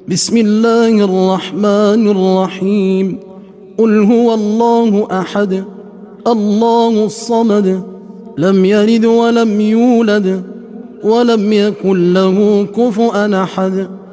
بسم الله الرحمن الرحيم. قل هو الله أحد الله الصمد لم يلد ولم يولد ولم يكن له كفؤا أحد.